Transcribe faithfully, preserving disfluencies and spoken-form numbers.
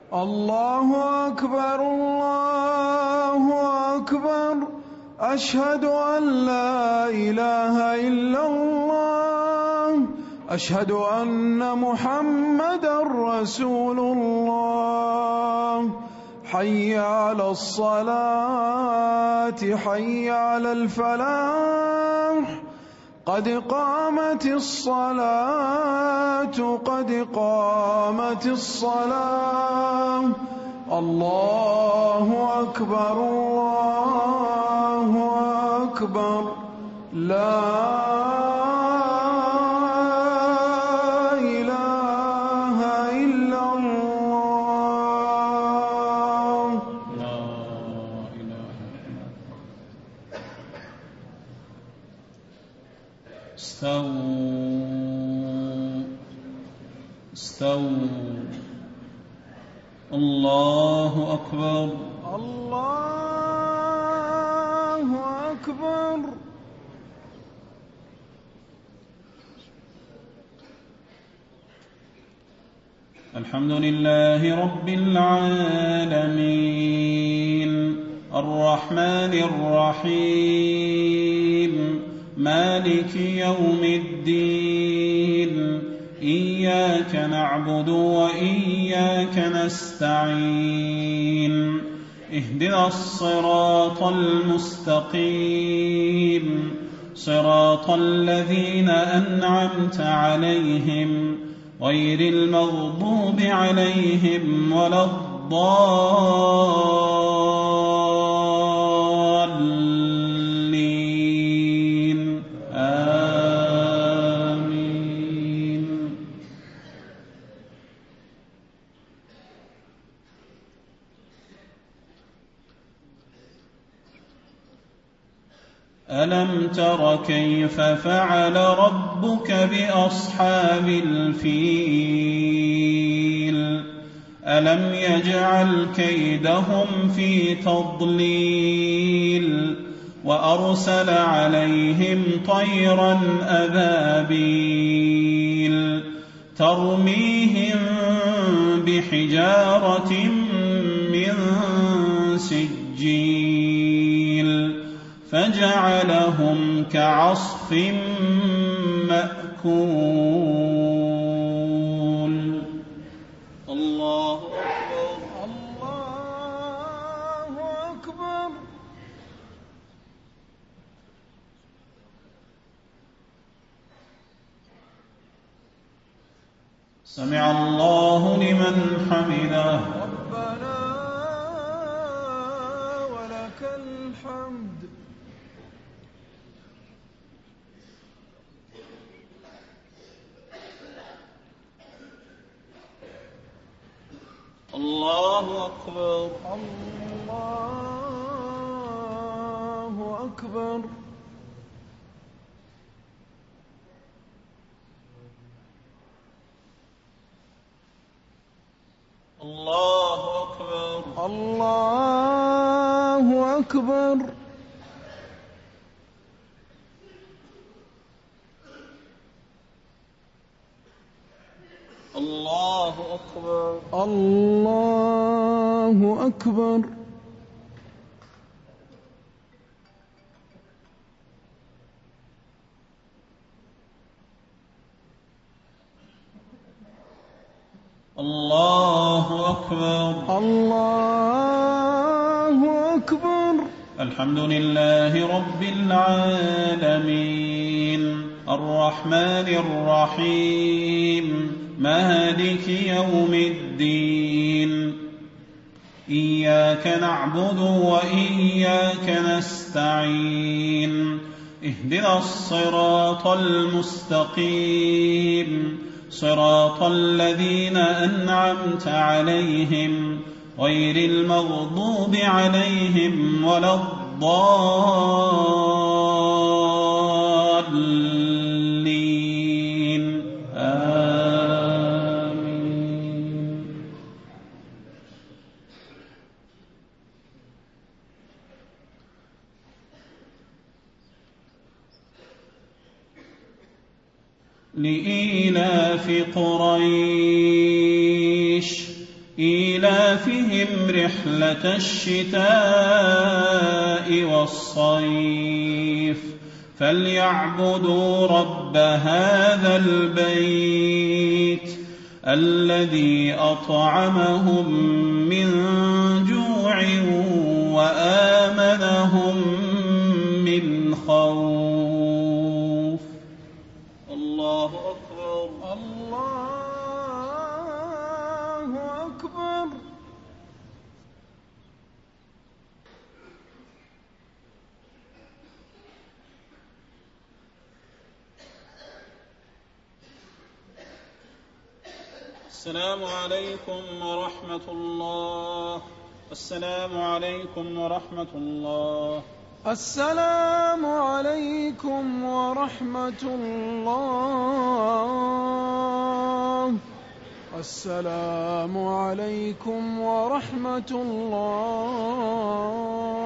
الله أكبر الله أكبر أشهد أن لا إله إلا الله أشهد أن محمدا رسول الله حي على الصلاة حي على الفلاح قد قامت الصلاة قد قامت الصلاة الله أكبر الله أكبر لا إله إلا الله لا إله إلا الله. استووا استووا الله أكبر الله أكبر. الحمد لله رب العالمين الرحمن الرحيم مالك يوم الدين إياك نعبد وإياك نستعين اهدنا الصراط المستقيم صراط الذين أنعمت عليهم غير المغضوب عليهم ولا الضالين آمين. ألم تر كيف فعل ربك بأصحاب الفيل ألم يجعل كيدهم في تضليل وأرسل عليهم طيرا أبابيل ترميهم بحجارة من سجيل فجعلهم كعصف مأكول. الله أكبر الله أكبر. سمع الله لمن حمده. ربنا ولك الحمد. الله أكبر الله أكبر. الله أكبر الله أكبر. الله أكبر الله أكبر. الله أكبر الله أكبر. الحمد لله رب العالمين الرحمن الرحيم مالك يوم الدين إياك نعبد وإياك نستعين اهدنا الصراط المستقيم صراط الذين أنعمت عليهم غير المغضوب عليهم ولا الضالين آمين. لإيلاف قريش إيلافهم رحلة الشتاء والصيف فليعبدوا رب هذا البيت الذي أطعمهم من جوع وآمنهم من خوف. الله أكبر. الله أكبر. السلام عليكم ورحمة الله. السلام عليكم ورحمة الله. السلام عليكم ورحمة الله. السلام عليكم ورحمة الله.